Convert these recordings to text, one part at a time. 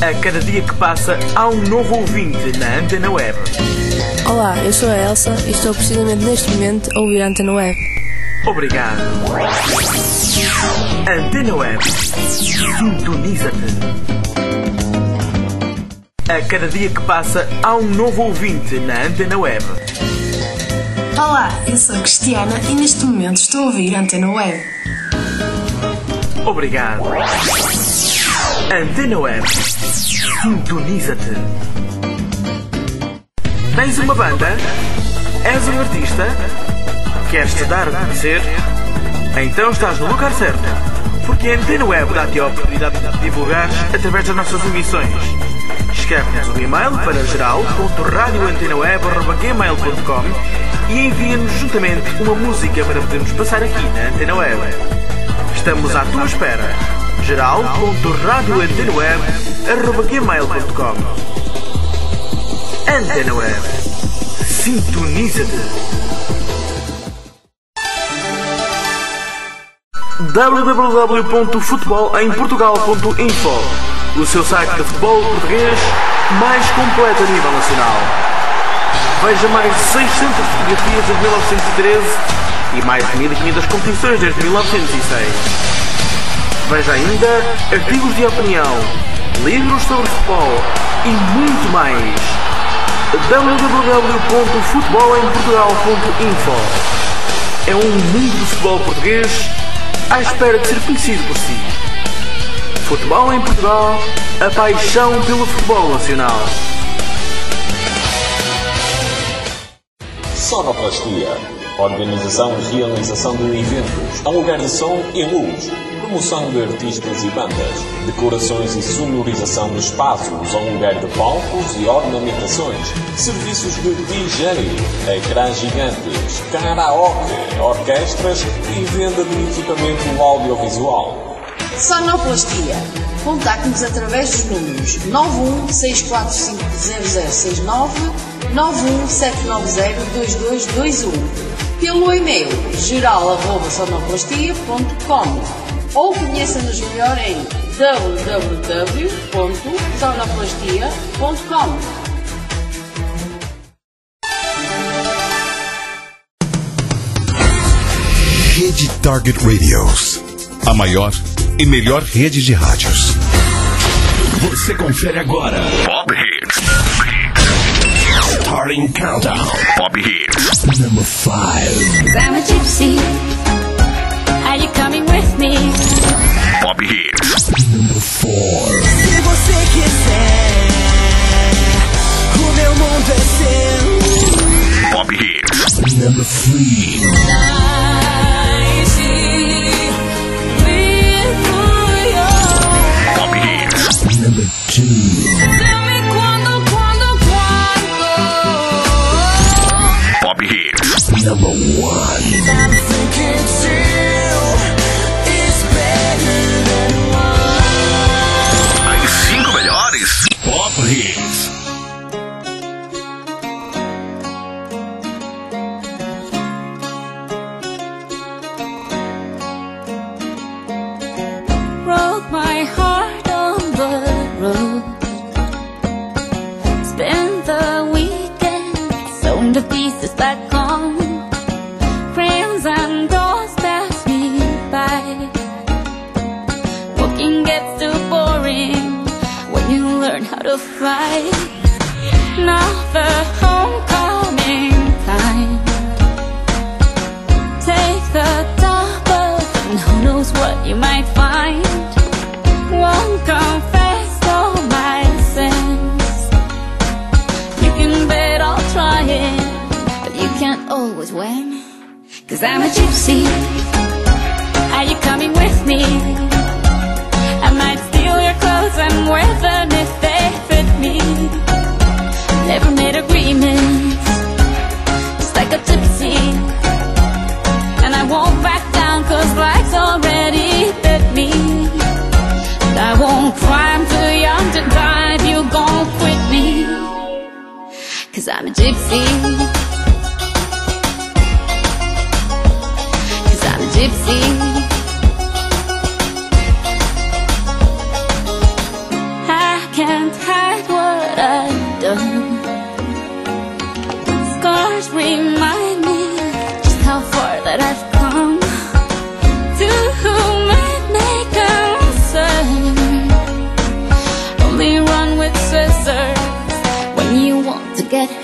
A cada dia que passa, há um novo ouvinte na Antena Web. Olá, eu sou a Elsa e estou precisamente neste momento a ouvir a Antena Web. Obrigado. Antena Web. Sintoniza-te. A cada dia que passa, há um novo ouvinte na Antena Web. Olá, eu sou a Cristiana e neste momento estou a ouvir a Antena Web. Obrigado. Antena Web. Sintoniza-te. Tens uma banda? És um artista? Queres-te dar a conhecer? Então estás no lugar certo, porque a Antena Web dá-te a oportunidade de divulgares através das nossas emissões. Escreve-nos um e-mail para geral.radioantenaweb@gmail.com e envia-nos juntamente uma música para podermos passar aqui na Antena Web. Estamos à tua espera. geral.radioantenaweb@gmail.com. Antena Web. Sintoniza-te. www.futebolemportugal.info, o seu site de futebol português mais completo a nível nacional. Veja mais de 600 fotografias desde 1913 e mais de 1500 competições desde 1906. Veja ainda artigos de opinião, livros sobre futebol e muito mais. www.futebolemportugal.info. É um mundo de futebol português à espera de ser conhecido por si. Futebol em Portugal, a paixão pelo futebol nacional. Sonoplastia. Organização e realização de eventos, aluguer de som e luz, promoção de artistas e bandas, decorações e sonorização de espaços, aluguer de palcos e ornamentações, serviços de DJ, ecrãs gigantes, karaoke, orquestras e venda de equipamento audiovisual. Sonoplastia. Contacte-nos através dos números 916450069, 917902221, pelo e-mail geral@sonoplastia.com ou conheça-nos melhor em www.sonoplastia.com. Rede Target Radios, a maior e melhor rede de rádios. Você confere agora Pop Hits. Starting Countdown. Pop Hits. Number 5. I'm a gypsy. Are you coming with me? Pop Hits. Number 4. Se você quiser, o meu mundo é seu. Pop Hits. Number 3. Pop Hits. Number 2. Pop Hits. Number 1. As 5 melhores Pop Hits. Broke my heart on the road. Spent the weekend sewn to pieces back home. Friends and doors pass me by. Walking gets too boring when you learn how to fly. Now the homecoming time. Take the top off and who knows what you might find. Won't confess all my sins. You can bet I'll try it, but you can't always win. 'Cause I'm a gypsy. Are you coming with me? I might steal your clothes and wear them if they fit me. Never made agreements, just like a gypsy. And I won't back down 'cause life's already bit me. And I won't cry, I'm too young to die if you gon' quit me. 'Cause I'm a gypsy. 'Cause I'm a gypsy. I can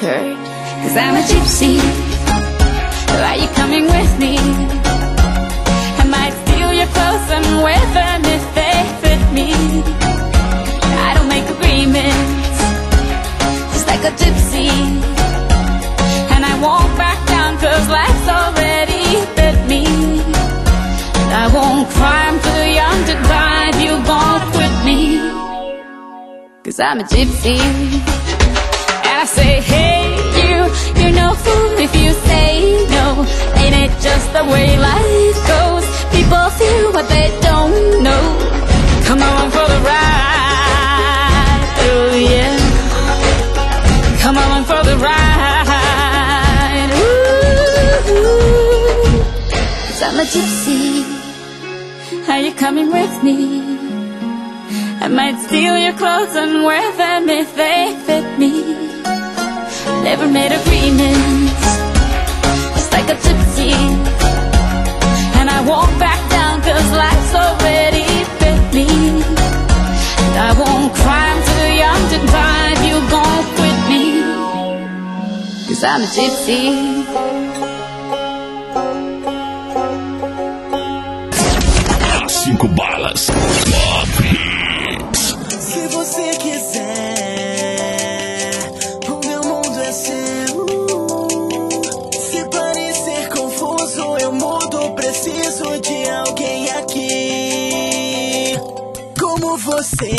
hurt, 'cause I'm a gypsy. Are you coming with me? I might steal your clothes and wear them if they fit me. I don't make agreements, just like a gypsy. And I won't back down 'cause life's already bit me. I won't cry, I'm too young to die if you won't quit me. 'Cause I'm a gypsy. And I say, hey, you're no fool if you say no. Ain't it just the way life goes? People feel what they don't know. Come along for the ride, oh yeah. Come along for the ride, ooh. 'Cause I'm a gypsy. Are you coming with me? I might steal your clothes and wear them if they fit me. Never made agreements, just like a gypsy. And I won't back down 'cause life's already bit me. And I won't cry, I'm too young to die if you won't quit me. 'Cause I'm a gypsy. 5 balas. Pop Hits. Se você quiser, o meu mundo é seu. Se parecer confuso, eu mudo. Preciso de alguém aqui como você.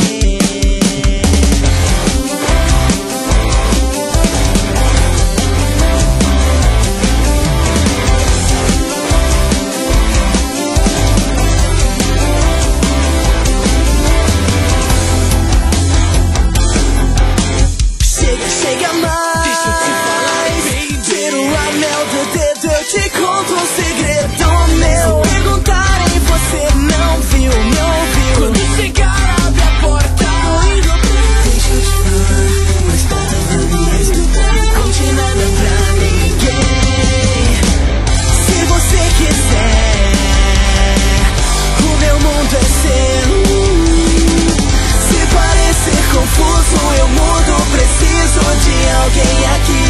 Chega mais, deixa eu te falar, tira o anel do dedo, eu te conto um segredo meu. Se perguntarem, você não viu, me ouviu. Quando chegar, abre a porta. Deixa eu te falar, mas tá dando escutar. Conte nada pra ninguém. Se você quiser, o meu mundo é seu. Se parecer confuso, eu mudo. Preciso de alguém aqui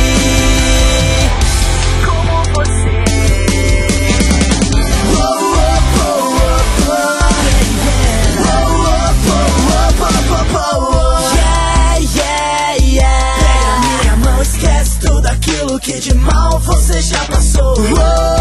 como você. Yeah, yeah. Pega minha mão, esquece tudo aquilo que de mal você já passou. O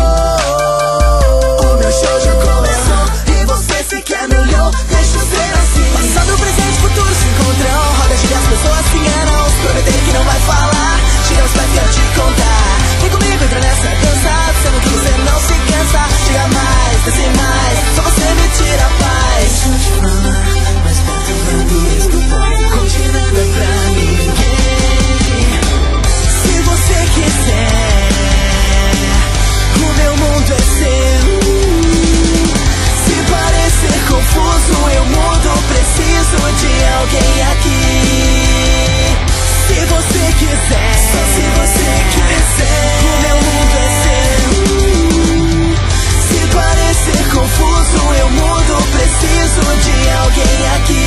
meu show já começou e você se quer melhor. Deixa eu ser assim. Passado, presente, futuro se encontram. Roda de 10 pessoas se enganam. Prometer que não vai falar. Chegamos pra quero te contar. Vem comigo, entra nessa dança. Sendo que você não se cansa. Chega mais, desce mais. Só você me tira a paz. Deixa eu te falar, mas tá tentando escutar. Conte nada pra ninguém. Se você quiser, o meu mundo é seu. Se parecer confuso, eu mudo. Preciso de alguém aqui. Se você quiser, só se você quiser, o meu mundo é seu. Se parecer confuso, eu mudo. Preciso de alguém aqui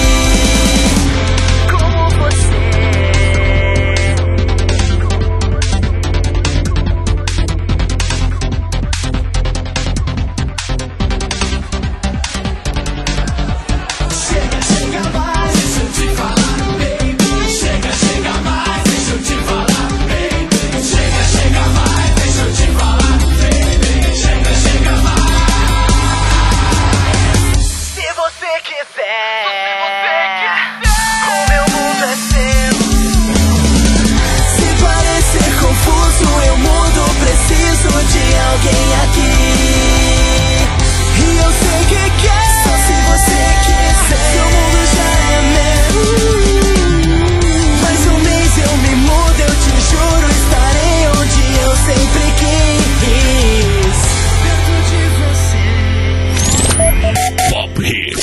como você. Chega, chega mais, deixa eu te falar, baby. Chega, chega mais, deixa eu te falar, baby. Chega, chega mais, deixa eu te falar, baby. Chega, chega mais. Se você quiser, o meu mundo é seu. Se parecer confuso, eu mudo. Preciso de alguém aqui. E eu sei que quer. Só se você quiser. Seu mundo já é meu. Mais um mês eu me mudo, eu te juro. Estarei onde eu sempre quis. Perto de você. Pop Hits.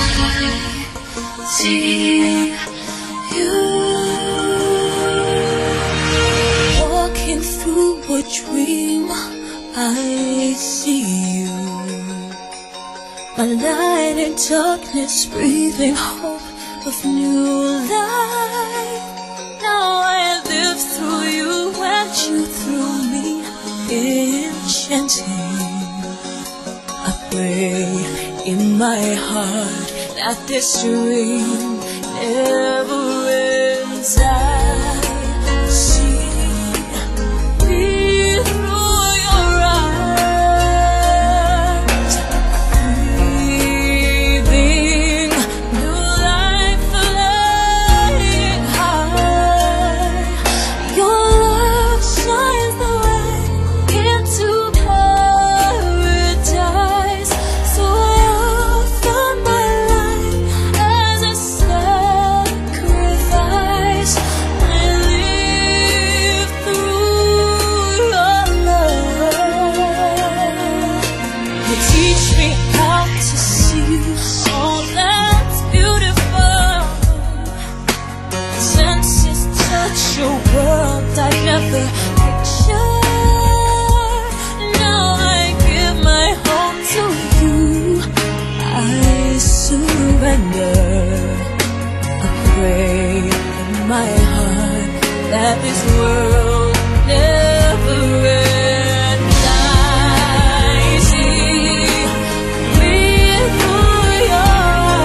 See you walking through a dream. I see you, a light in darkness, breathing hope of new life. Now I live through you. you through me, enchanting. I pray in my heart that this dream never ends. I see me through your eyes, breathing new life, flying high. Your love shines the way into paradise. So I offer my life as a sacrifice. I live through your love. You teach me how to see all that's beautiful. Senses touch your world I never pictured. Now I give my heart to you. I surrender. I pray in my heart that this world never ends. I see me through your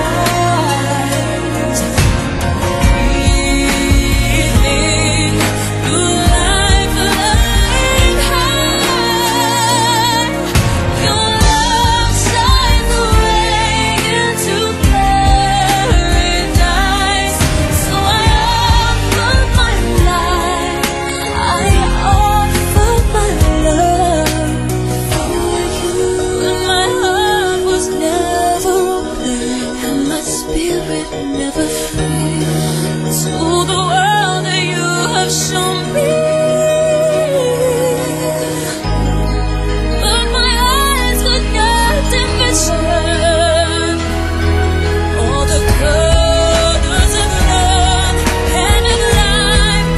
eyes, breathing new life, flying high. Your love shines the way into paradise. So I offer my life, I offer my love for you. And my heart was never open, and my spirit never free to the world that you have shown me. But my eyes could not envision all the colors of love and of life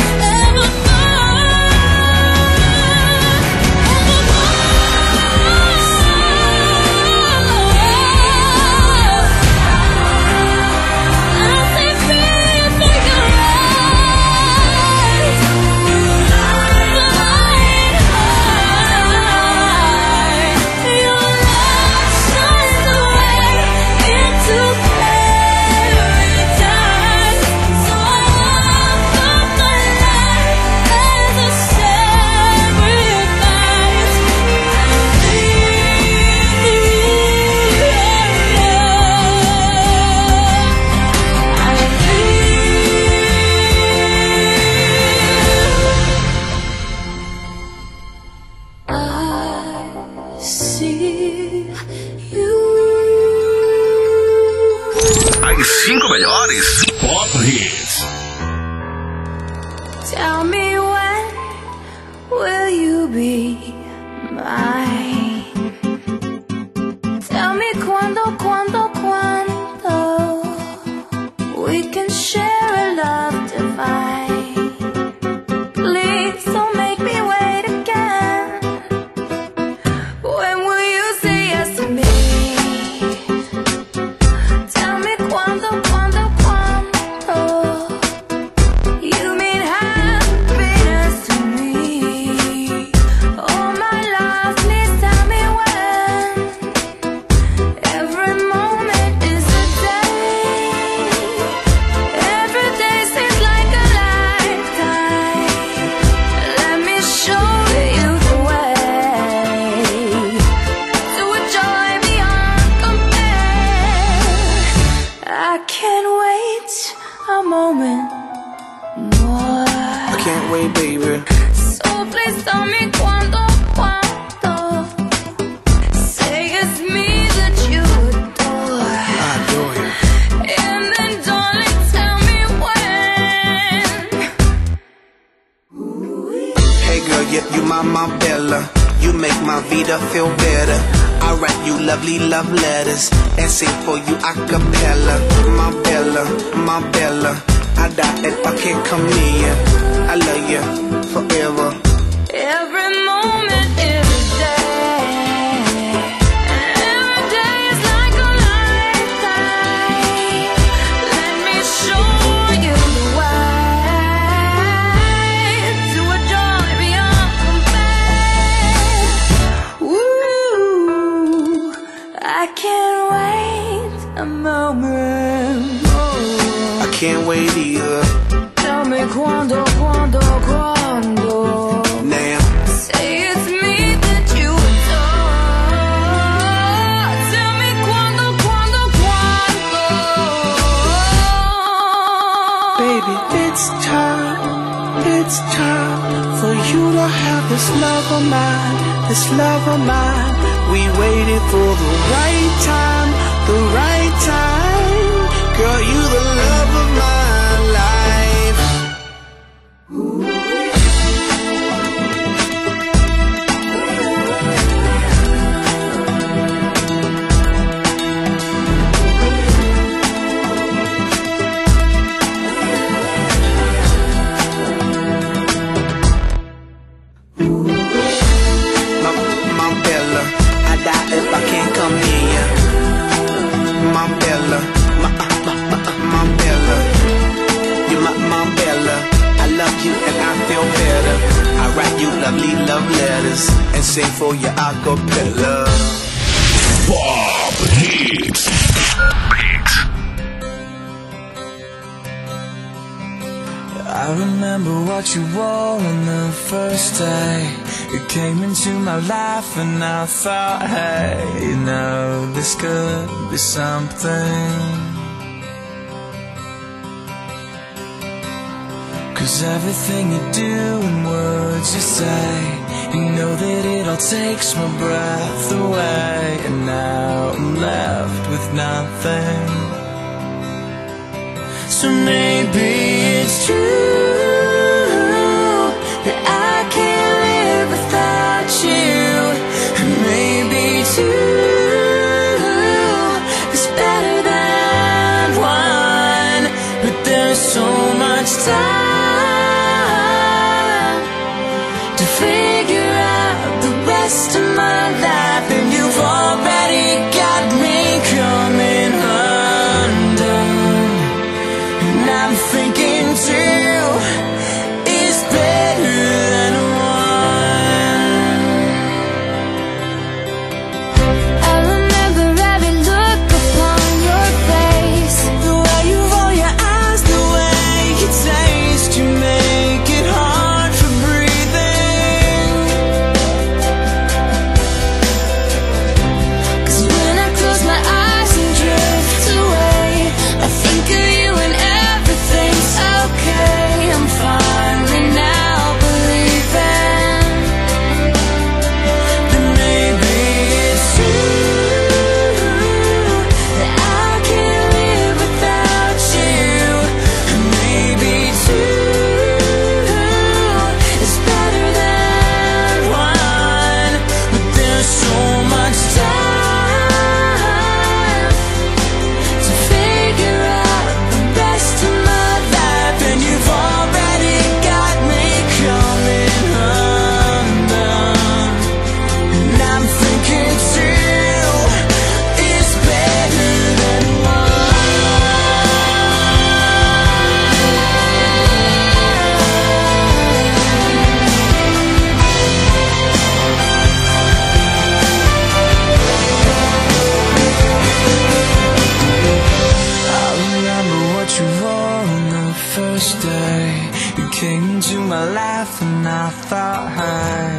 As 5 melhores Pop Hits. Tell me when will you be mine? Tell me cuando we can share a love divine. Please don't make me wait again. When will you say yes to me? Tell me cuando you mean happiness to me. Oh my love, please tell me when. Every moment is a day. Every day seems like a lifetime. Let me show you the way to a joy beyond compare. I can't wait a moment more. I can't wait, baby. So please tell me cuando. Say it's me that you adore. I adore you. And then darling, tell me when. Hey girl, yeah, you my Bella. You make my vida feel better. I write you lovely love letters and sing for you a cappella. My Bella, I die if I can't come near you. I love you forever. Every moment is a day. Every day is like a lifetime. Let me show you the way to a joy beyond can't wait either. Tell me quando Now say it's me that you adore. Tell me quando baby, it's time for you to have this love of mine, this love of mine. We waited for the right time, girl, you the love of my life. My Bella, I die if I can't come near ya. My Bella, my Bella, you're my Bella. I love you and I feel better. I write you lovely love letters and sing for you a cappella. Bob Hits. I remember what you wore on the first day. You came into my life and I thought, hey, you know, this could be something. 'Cause everything you do and words you say, you know that it all takes my breath away. And now I'm left with nothing. So maybe it's true that I can't live without you. And maybe two is better than one. But there's so much time to figure out the rest of my life. And you've already got me coming undone. And I'm thinking two is better than one. I remember every look upon your face, The way you roll your eyes, the way you taste, you make it hard for breathing. 'cause when I close my eyes and drift away, I think of you and everything's okay. I'm finally now believing Then maybe it's true that I can't live without you. and maybe two It's better than one. But there's so much time to figure out the best of my life, and you've already got me coming undone. And I'm thinking two is better than I remember what you wore on the first day. You came into my life and I thought, hey,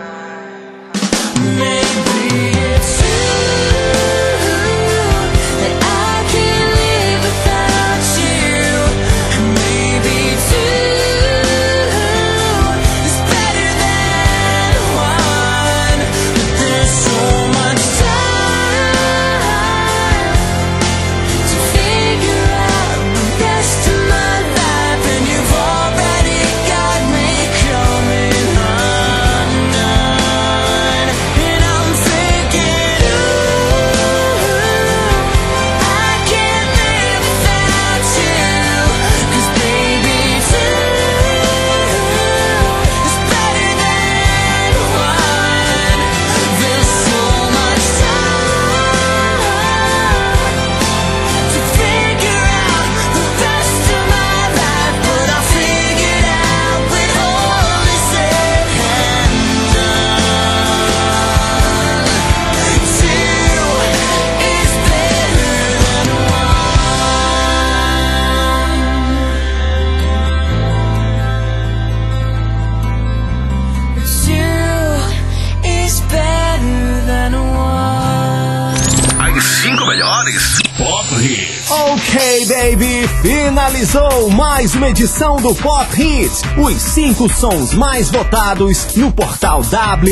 maybe it's true that I can't live without you. and maybe two is better than one. But there's so much time To figure out the rest of my life, and you've already got me coming undone. And I'm thinking baby! Finalizou mais uma edição do Pop Hits, os 5 sons mais votados no portal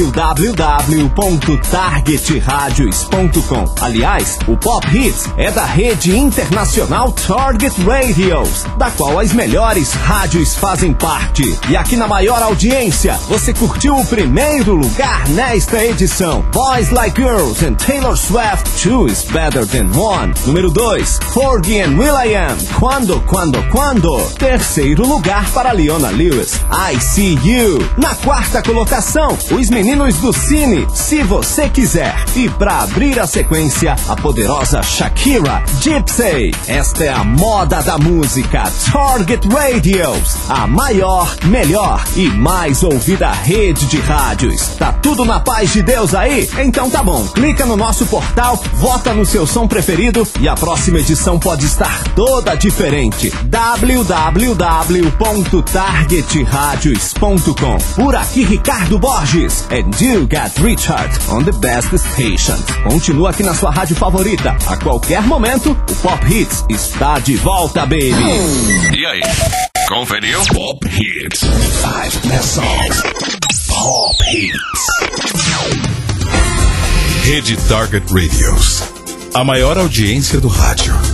www.targetradios.com. Aliás, o Pop Hits é da rede internacional Target Radios, da qual as melhores rádios fazem parte. E aqui na maior audiência, você curtiu o primeiro lugar nesta edição. Boys Like Girls and Taylor Swift, Two is Better Than One. Número 2, Fergie and will.i.am, Quando. Terceiro lugar para Leona Lewis, I See You. Na quarta colocação, os meninos do Cine, Se Você Quiser. E para abrir a sequência, a poderosa Shakira, Gypsy. Esta é a moda da música Target Radios, a maior, melhor e mais ouvida rede de rádios. Tá tudo na paz de Deus aí? Então tá bom, clica no nosso portal, vota no seu som preferido e a próxima edição pode estar toda diferente. www.targetradios.com. Por aqui Ricardo Borges and you got Richard on the best station. Continua aqui na sua rádio favorita. A qualquer momento, o Pop Hits está de volta, baby. E aí, conferiu? Pop Hits, 5 best songs. Pop Hits. Rede Target Radios, a maior audiência do rádio.